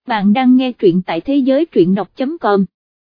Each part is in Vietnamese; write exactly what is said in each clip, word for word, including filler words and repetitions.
Bạn đang nghe truyện tại thế giới truyện đọc chấm com.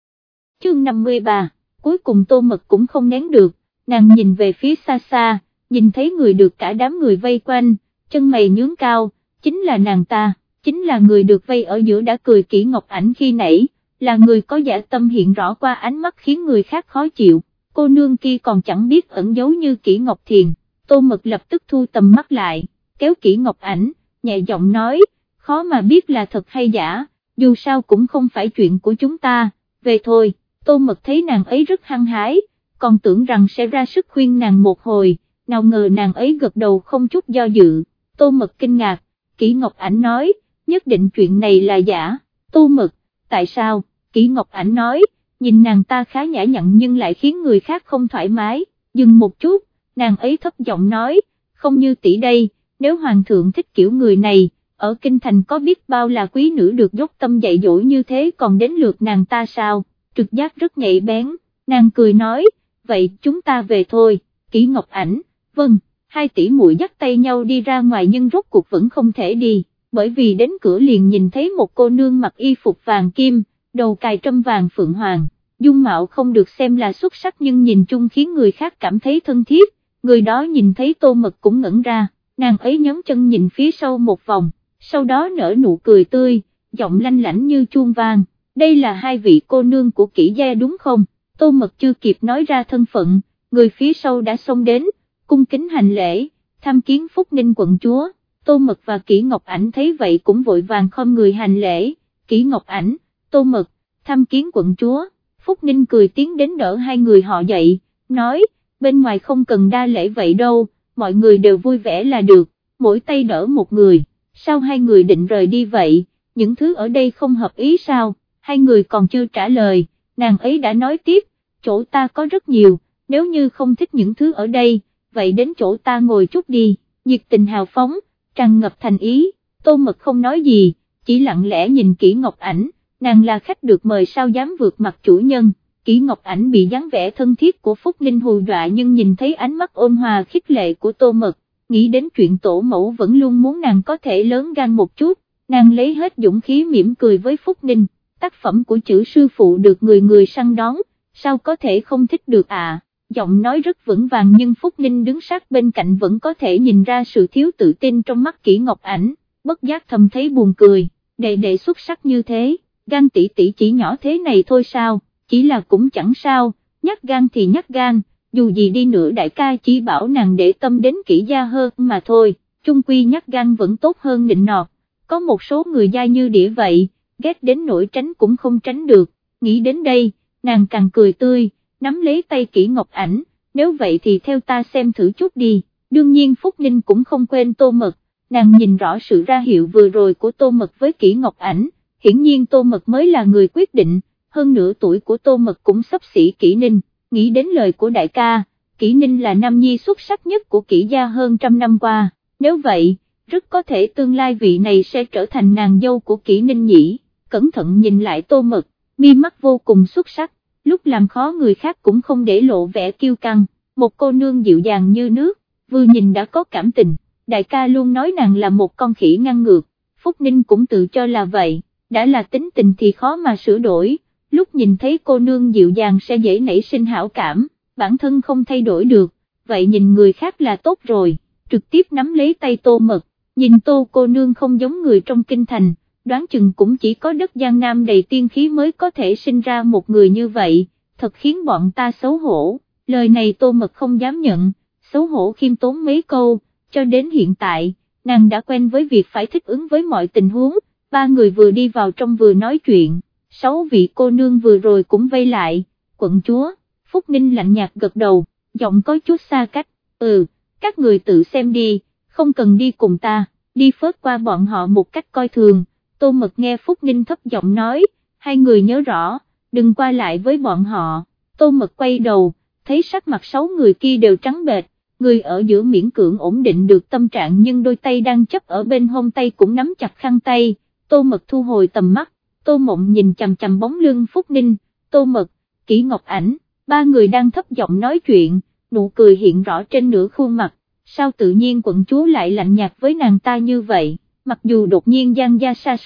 Chương năm mươi ba, cuối cùng Tô Mật cũng không nén được, nàng nhìn về phía xa xa, nhìn thấy người được cả đám người vây quanh, chân mày nhướng cao, chính là nàng ta, chính là người được vây ở giữa đã cười Kỷ Ngọc Ảnh khi nãy, là người có dã tâm hiện rõ qua ánh mắt khiến người khác khó chịu, cô nương kia còn chẳng biết ẩn giấu như Kỷ Ngọc Thiền. Tô Mật lập tức thu tầm mắt lại, kéo Kỷ Ngọc Ảnh, nhẹ giọng nói, khó mà biết là thật hay giả, dù sao cũng không phải chuyện của chúng ta, về thôi. Tô Mật thấy nàng ấy rất hăng hái, còn tưởng rằng sẽ ra sức khuyên nàng một hồi, nào ngờ nàng ấy gật đầu không chút do dự. Tô Mật kinh ngạc, Kỷ Ngọc Ảnh nói, nhất định chuyện này là giả. Tô Mật, tại sao? Kỷ Ngọc Ảnh nói, nhìn nàng ta khá nhã nhặn nhưng lại khiến người khác không thoải mái, dừng một chút, nàng ấy thấp giọng nói, không như tỷ đây, nếu hoàng thượng thích kiểu người này, ở kinh thành có biết bao là quý nữ được dốc tâm dạy dỗ như thế còn đến lượt nàng ta sao? Trực giác rất nhạy bén, nàng cười nói, vậy chúng ta về thôi. Kỷ Ngọc Ảnh, vâng, hai tỷ muội dắt tay nhau đi ra ngoài nhưng rốt cuộc vẫn không thể đi, bởi vì đến cửa liền nhìn thấy một cô nương mặc y phục vàng kim, đầu cài trâm vàng phượng hoàng, dung mạo không được xem là xuất sắc nhưng nhìn chung khiến người khác cảm thấy thân thiết, người đó nhìn thấy Tô Mật cũng ngẩn ra, nàng ấy nhón chân nhìn phía sau một vòng, sau đó nở nụ cười tươi, giọng lanh lảnh như chuông vang. Đây là hai vị cô nương của Kỷ gia đúng không? Tô Mật chưa kịp nói ra thân phận, người phía sau đã xông đến, cung kính hành lễ, tham kiến Phúc Ninh quận chúa. Tô Mật và Kỷ Ngọc Ảnh thấy vậy cũng vội vàng khom người hành lễ, Kỷ Ngọc Ảnh, Tô Mật, tham kiến quận chúa. Phúc Ninh cười tiến đến đỡ hai người họ dậy, nói, bên ngoài không cần đa lễ vậy đâu, mọi người đều vui vẻ là được, mỗi tay đỡ một người. Sao hai người định rời đi vậy, những thứ ở đây không hợp ý sao? Hai người còn chưa trả lời, nàng ấy đã nói tiếp, chỗ ta có rất nhiều, nếu như không thích những thứ ở đây, vậy đến chỗ ta ngồi chút đi, nhiệt tình hào phóng, tràn ngập thành ý. Tô Mật không nói gì, chỉ lặng lẽ nhìn Kỷ Ngọc Ảnh, nàng là khách được mời sao dám vượt mặt chủ nhân. Kỷ Ngọc Ảnh bị dáng vẻ thân thiết của Phúc Ninh hù dọa nhưng nhìn thấy ánh mắt ôn hòa khích lệ của Tô Mật, nghĩ đến chuyện tổ mẫu vẫn luôn muốn nàng có thể lớn gan một chút, nàng lấy hết dũng khí mỉm cười với Phúc Ninh. Tác phẩm của chữ sư phụ được người người săn đón, sao có thể không thích được à? Giọng nói rất vững vàng nhưng Phúc Ninh đứng sát bên cạnh vẫn có thể nhìn ra sự thiếu tự tin trong mắt Kỷ Ngọc Ảnh, bất giác thầm thấy buồn cười, đệ đệ xuất sắc như thế, gan tỷ tỷ chỉ nhỏ thế này thôi sao, chỉ là cũng chẳng sao, nhát gan thì nhát gan, dù gì đi nữa đại ca chỉ bảo nàng để tâm đến Kỷ gia hơn mà thôi, chung quy nhát gan vẫn tốt hơn nịnh nọt, có một số người gia như đĩa vậy, ghét đến nỗi tránh cũng không tránh được, nghĩ đến đây, nàng càng cười tươi, nắm lấy tay Kỷ Ngọc Ảnh, nếu vậy thì theo ta xem thử chút đi. Đương nhiên Phúc Ninh cũng không quên Tô Mật, nàng nhìn rõ sự ra hiệu vừa rồi của Tô Mật với Kỷ Ngọc Ảnh, hiển nhiên Tô Mật mới là người quyết định, hơn nửa tuổi của Tô Mật cũng xấp xỉ Kỷ Ninh, nghĩ đến lời của đại ca, Kỷ Ninh là nam nhi xuất sắc nhất của Kỷ gia hơn trăm năm qua, nếu vậy, rất có thể tương lai vị này sẽ trở thành nàng dâu của Kỷ Ninh nhỉ. Cẩn thận nhìn lại Tô Mật, mi mắt vô cùng xuất sắc, lúc làm khó người khác cũng không để lộ vẻ kiêu căng, một cô nương dịu dàng như nước, vừa nhìn đã có cảm tình, đại ca luôn nói nàng là một con khỉ ngang ngược, Phúc Ninh cũng tự cho là vậy, đã là tính tình thì khó mà sửa đổi, lúc nhìn thấy cô nương dịu dàng sẽ dễ nảy sinh hảo cảm, bản thân không thay đổi được, vậy nhìn người khác là tốt rồi, trực tiếp nắm lấy tay Tô Mật, nhìn Tô cô nương không giống người trong kinh thành, đoán chừng cũng chỉ có đất Giang Nam đầy tiên khí mới có thể sinh ra một người như vậy, thật khiến bọn ta xấu hổ, lời này Tô Mật không dám nhận, xấu hổ khiêm tốn mấy câu, cho đến hiện tại, nàng đã quen với việc phải thích ứng với mọi tình huống, ba người vừa đi vào trong vừa nói chuyện, sáu vị cô nương vừa rồi cũng vây lại, quận chúa, Phúc Ninh lạnh nhạt gật đầu, giọng có chút xa cách, ừ, các người tự xem đi, không cần đi cùng ta, đi phớt qua bọn họ một cách coi thường. Tô Mật nghe Phúc Ninh thấp giọng nói, hai người nhớ rõ, đừng qua lại với bọn họ. Tô Mật quay đầu, thấy sắc mặt sáu người kia đều trắng bệch, người ở giữa miễn cưỡng ổn định được tâm trạng nhưng đôi tay đang chấp ở bên hông tay cũng nắm chặt khăn tay. Tô Mật thu hồi tầm mắt, Tô Mộng nhìn chằm chằm bóng lưng Phúc Ninh, Tô Mật, Kỷ Ngọc Ảnh, ba người đang thấp giọng nói chuyện, nụ cười hiện rõ trên nửa khuôn mặt, sao tự nhiên quận chúa lại lạnh nhạt với nàng ta như vậy? Mặc dù đột nhiên Giang gia sa sút,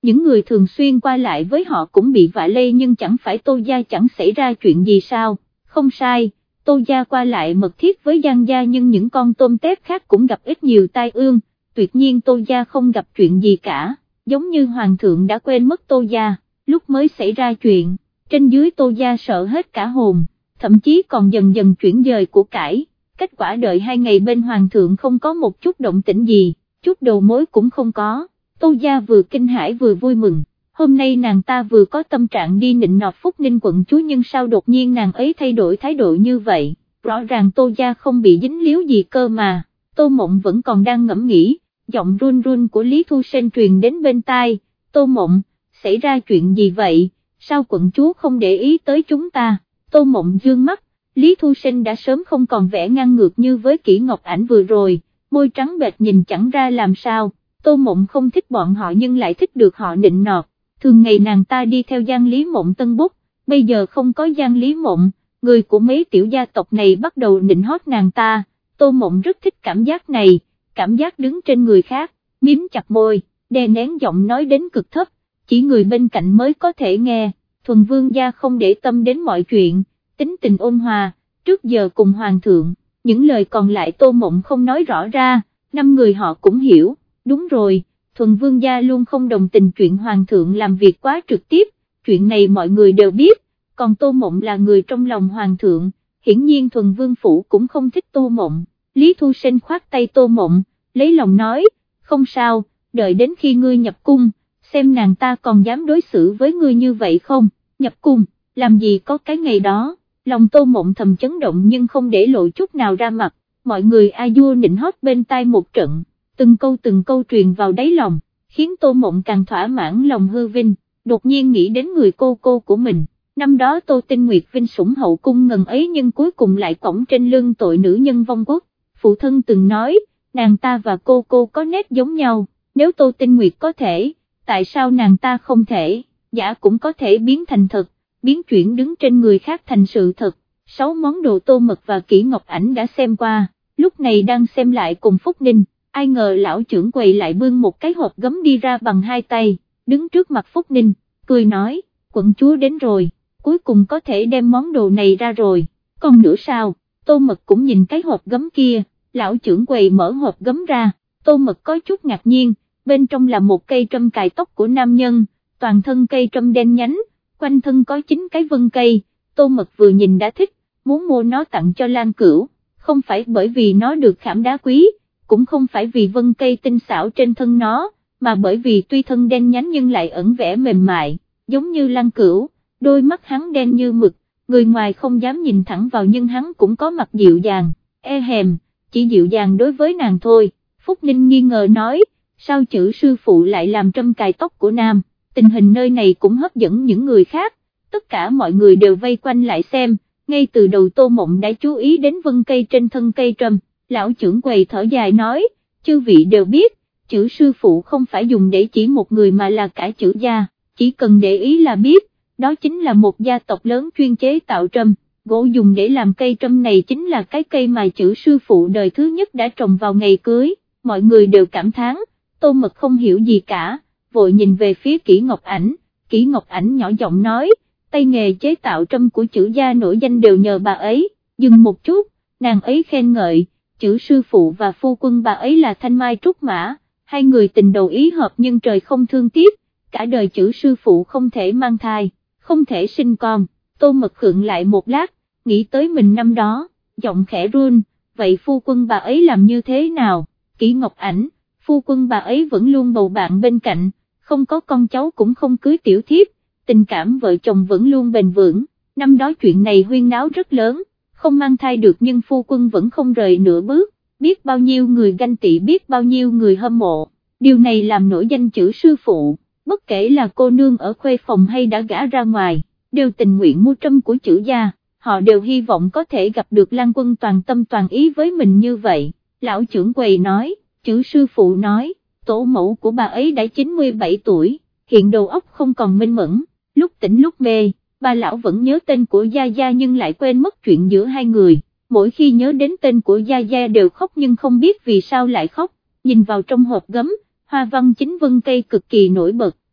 những người thường xuyên qua lại với họ cũng bị vạ lây, nhưng chẳng phải Tô gia chẳng xảy ra chuyện gì sao? Không sai, Tô gia qua lại mật thiết với Giang gia, nhưng những con tôm tép khác cũng gặp ít nhiều tai ương, tuyệt nhiên Tô gia không gặp chuyện gì cả, giống như hoàng thượng đã quên mất Tô gia, lúc mới xảy ra chuyện, trên dưới Tô gia sợ hết cả hồn, thậm chí còn dần dần chuyển dời của cải, kết quả đợi hai ngày bên hoàng thượng không có một chút động tĩnh gì, chút đầu mối cũng không có, Tô gia vừa kinh hãi vừa vui mừng. Hôm nay nàng ta vừa có tâm trạng đi nịnh nọt Phúc Ninh quận chúa, nhưng sao đột nhiên nàng ấy thay đổi thái độ như vậy, rõ ràng Tô gia không bị dính líu gì cơ mà. Tô Mộng vẫn còn đang ngẫm nghĩ, giọng run run của Lý Thu Sen truyền đến bên tai. Tô Mộng, xảy ra chuyện gì vậy, sao quận chúa không để ý tới chúng ta? Tô Mộng dương mắt, Lý Thu Sen đã sớm không còn vẻ ngang ngược như với Kỷ Ngọc Ảnh vừa rồi, môi trắng bệch nhìn chẳng ra làm sao. Tô Mộng không thích bọn họ nhưng lại thích được họ nịnh nọt. Thường ngày nàng ta đi theo Giang Lý Mộng tân búc, bây giờ không có Giang Lý Mộng, người của mấy tiểu gia tộc này bắt đầu nịnh hót nàng ta. Tô Mộng rất thích cảm giác này, cảm giác đứng trên người khác, miếm chặt môi, đè nén giọng nói đến cực thấp, chỉ người bên cạnh mới có thể nghe. Thuần Vương gia không để tâm đến mọi chuyện, tính tình ôn hòa, trước giờ cùng hoàng thượng, những lời còn lại Tô Mộng không nói rõ ra, năm người họ cũng hiểu. Đúng rồi, Thuần Vương gia luôn không đồng tình chuyện hoàng thượng làm việc quá trực tiếp, chuyện này mọi người đều biết, còn Tô Mộng là người trong lòng hoàng thượng, hiển nhiên Thuần Vương phủ cũng không thích Tô Mộng. Lý Thu Sen khoát tay Tô Mộng, lấy lòng nói, không sao, đợi đến khi ngươi nhập cung, xem nàng ta còn dám đối xử với ngươi như vậy không. Nhập cung, làm gì có cái ngày đó, lòng Tô Mộng thầm chấn động nhưng không để lộ chút nào ra mặt, mọi người a vua nịnh hót bên tai một trận. Từng câu từng câu truyền vào đáy lòng, khiến Tô Mộng càng thỏa mãn lòng hư vinh, đột nhiên nghĩ đến người cô cô của mình, năm đó Tô Tinh Nguyệt vinh sủng hậu cung ngần ấy nhưng cuối cùng lại cõng trên lưng tội nữ nhân vong quốc, phụ thân từng nói, nàng ta và cô cô có nét giống nhau, nếu Tô Tinh Nguyệt có thể, tại sao nàng ta không thể, giả cũng có thể biến thành thật, biến chuyển đứng trên người khác thành sự thật. Sáu món đồ Tô Mật và Kỷ Ngọc Ảnh đã xem qua, lúc này đang xem lại cùng Phúc Ninh. Ai ngờ lão trưởng quầy lại bưng một cái hộp gấm đi ra bằng hai tay, đứng trước mặt Phúc Ninh, cười nói, quận chúa đến rồi, cuối cùng có thể đem món đồ này ra rồi, còn nữa sao? Tô Mật cũng nhìn cái hộp gấm kia, lão trưởng quầy mở hộp gấm ra, Tô Mật có chút ngạc nhiên, bên trong là một cây trâm cài tóc của nam nhân, toàn thân cây trâm đen nhánh, quanh thân có chín cái vân cây, Tô Mật vừa nhìn đã thích, muốn mua nó tặng cho Lan Cửu, không phải bởi vì nó được khảm đá quý, cũng không phải vì vân cây tinh xảo trên thân nó, mà bởi vì tuy thân đen nhánh nhưng lại ẩn vẻ mềm mại, giống như Lăng Cửu, đôi mắt hắn đen như mực, người ngoài không dám nhìn thẳng vào nhưng hắn cũng có mặt dịu dàng, e hèm, chỉ dịu dàng đối với nàng thôi. Phúc Ninh nghi ngờ nói, sao chữ sư phụ lại làm trâm cài tóc của nam, tình hình nơi này cũng hấp dẫn những người khác, tất cả mọi người đều vây quanh lại xem, ngay từ đầu Tô Mộng đã chú ý đến vân cây trên thân cây trâm. Lão trưởng quầy thở dài nói, chư vị đều biết, chữ sư phụ không phải dùng để chỉ một người mà là cả chữ gia, chỉ cần để ý là biết, đó chính là một gia tộc lớn chuyên chế tạo trâm, gỗ dùng để làm cây trâm này chính là cái cây mà chữ sư phụ đời thứ nhất đã trồng vào ngày cưới, mọi người đều cảm thán, Tô Mật không hiểu gì cả, vội nhìn về phía Kỷ Ngọc Ảnh, Kỷ Ngọc Ảnh nhỏ giọng nói, tay nghề chế tạo trâm của chữ gia nổi danh đều nhờ bà ấy, dừng một chút, nàng ấy khen ngợi, chữ sư phụ và phu quân bà ấy là thanh mai trúc mã, hai người tình đầu ý hợp nhưng trời không thương tiếc, cả đời chữ sư phụ không thể mang thai, không thể sinh con. Tô Mật khựng lại một lát, nghĩ tới mình năm đó, giọng khẽ run, vậy phu quân bà ấy làm như thế nào? Kỷ Ngọc Ảnh, phu quân bà ấy vẫn luôn bầu bạn bên cạnh, không có con cháu cũng không cưới tiểu thiếp, tình cảm vợ chồng vẫn luôn bền vững, năm đó chuyện này huyên náo rất lớn, không mang thai được nhưng phu quân vẫn không rời nửa bước, biết bao nhiêu người ganh tị, biết bao nhiêu người hâm mộ, điều này làm nổi danh chữ sư phụ, bất kể là cô nương ở khuê phòng hay đã gả ra ngoài, đều tình nguyện mua trâm của chữ gia, họ đều hy vọng có thể gặp được Lan Quân toàn tâm toàn ý với mình như vậy. Lão trưởng quầy nói, chữ sư phụ nói, tổ mẫu của bà ấy đã chín mươi bảy tuổi, hiện đầu óc không còn minh mẫn, lúc tỉnh lúc mê, bà lão vẫn nhớ tên của Gia Gia nhưng lại quên mất chuyện giữa hai người, mỗi khi nhớ đến tên của Gia Gia đều khóc nhưng không biết vì sao lại khóc, nhìn vào trong hộp gấm, hoa văn chính vân cây cực kỳ nổi bật,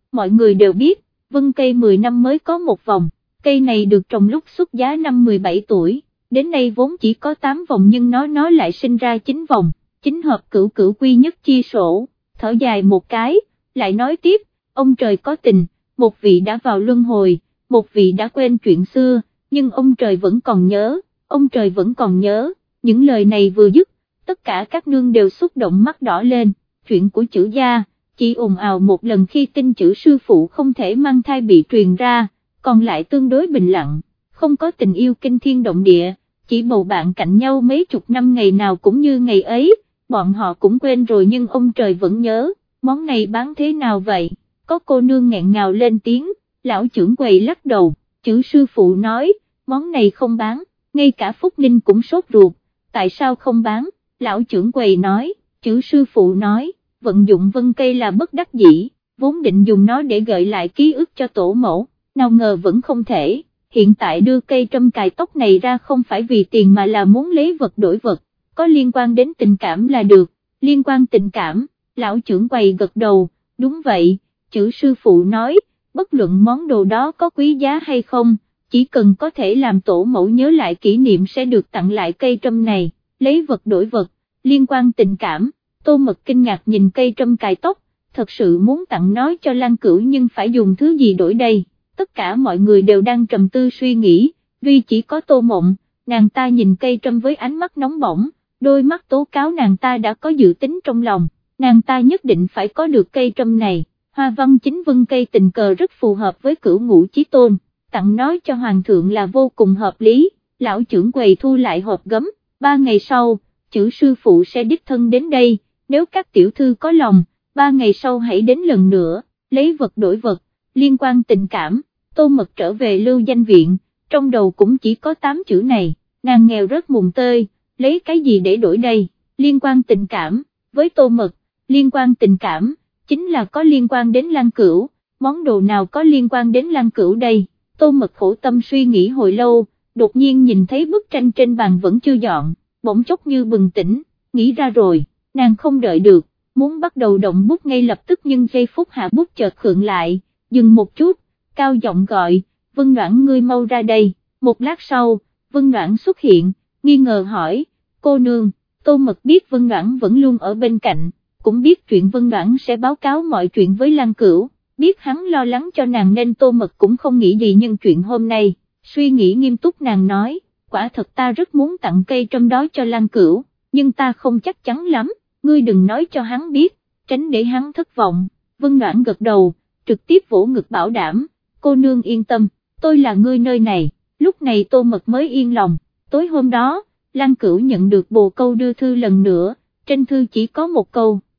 mọi người đều biết, vân cây mười năm mới có một vòng, cây này được trồng lúc xuất giá năm mười bảy tuổi, đến nay vốn chỉ có tám vòng nhưng nó nó lại sinh ra chín vòng, chính hợp cửu cửu quy nhất chi sổ, thở dài một cái, lại nói tiếp, ông trời có tình, một vị đã vào luân hồi, một vị đã quên chuyện xưa, nhưng ông trời vẫn còn nhớ, ông trời vẫn còn nhớ, những lời này vừa dứt, tất cả các nương đều xúc động mắt đỏ lên, chuyện của chữ gia, chỉ ồn ào một lần khi tin chữ sư phụ không thể mang thai bị truyền ra, còn lại tương đối bình lặng, không có tình yêu kinh thiên động địa, chỉ bầu bạn cạnh nhau mấy chục năm ngày nào cũng như ngày ấy, bọn họ cũng quên rồi nhưng ông trời vẫn nhớ, món này bán thế nào vậy, có cô nương nghẹn ngào lên tiếng, lão trưởng quầy lắc đầu, chữ sư phụ nói, món này không bán, ngay cả Phúc Ninh cũng sốt ruột, tại sao không bán, lão trưởng quầy nói, chữ sư phụ nói, vận dụng vân cây là bất đắc dĩ, vốn định dùng nó để gợi lại ký ức cho tổ mẫu, nào ngờ vẫn không thể, hiện tại đưa cây trâm cài tóc này ra không phải vì tiền mà là muốn lấy vật đổi vật, có liên quan đến tình cảm là được, liên quan tình cảm, lão trưởng quầy gật đầu, đúng vậy, chữ sư phụ nói, bất luận món đồ đó có quý giá hay không, chỉ cần có thể làm tổ mẫu nhớ lại kỷ niệm sẽ được tặng lại cây trâm này, lấy vật đổi vật, liên quan tình cảm, Tô Mật kinh ngạc nhìn cây trâm cài tóc, thật sự muốn tặng nó cho Lan Cửu nhưng phải dùng thứ gì đổi đây, tất cả mọi người đều đang trầm tư suy nghĩ, duy chỉ có Tô Mộng, nàng ta nhìn cây trâm với ánh mắt nóng bỏng, đôi mắt tố cáo nàng ta đã có dự tính trong lòng, nàng ta nhất định phải có được cây trâm này, hoa văn chính vân cây tình cờ rất phù hợp với Cửu Ngũ Chí Tôn, tặng nó cho Hoàng thượng là vô cùng hợp lý, lão trưởng quầy thu lại hộp gấm, ba ngày sau, chữ sư phụ sẽ đích thân đến đây, nếu các tiểu thư có lòng, ba ngày sau hãy đến lần nữa, lấy vật đổi vật, liên quan tình cảm, Tô Mật trở về Lưu Danh Viện, trong đầu cũng chỉ có tám chữ này, nàng nghèo rất mùng tơi, lấy cái gì để đổi đây, liên quan tình cảm, với Tô Mật, liên quan tình cảm, chính là có liên quan đến Lan Cửu, món đồ nào có liên quan đến Lan Cửu đây, Tô Mật khổ tâm suy nghĩ hồi lâu, đột nhiên nhìn thấy bức tranh trên bàn vẫn chưa dọn, bỗng chốc như bừng tỉnh, nghĩ ra rồi, nàng không đợi được, muốn bắt đầu động bút ngay lập tức nhưng giây phút hạ bút chợt khựng lại, dừng một chút, cao giọng gọi, Vân Noãn ngươi mau ra đây, một lát sau, Vân Noãn xuất hiện, nghi ngờ hỏi, cô nương, Tô Mật biết Vân Noãn vẫn luôn ở bên cạnh, cũng biết chuyện Vân Noãn sẽ báo cáo mọi chuyện với Lan Cửu, biết hắn lo lắng cho nàng nên Tô Mật cũng không nghĩ gì nhưng chuyện hôm nay, suy nghĩ nghiêm túc nàng nói, quả thật ta rất muốn tặng cây trâm đó cho Lan Cửu, nhưng ta không chắc chắn lắm, ngươi đừng nói cho hắn biết, tránh để hắn thất vọng, Vân Noãn gật đầu, trực tiếp vỗ ngực bảo đảm, cô nương yên tâm, tôi là ngươi nơi này, lúc này Tô Mật mới yên lòng, tối hôm đó, Lan Cửu nhận được bồ câu đưa thư lần nữa, trên thư chỉ có một câu,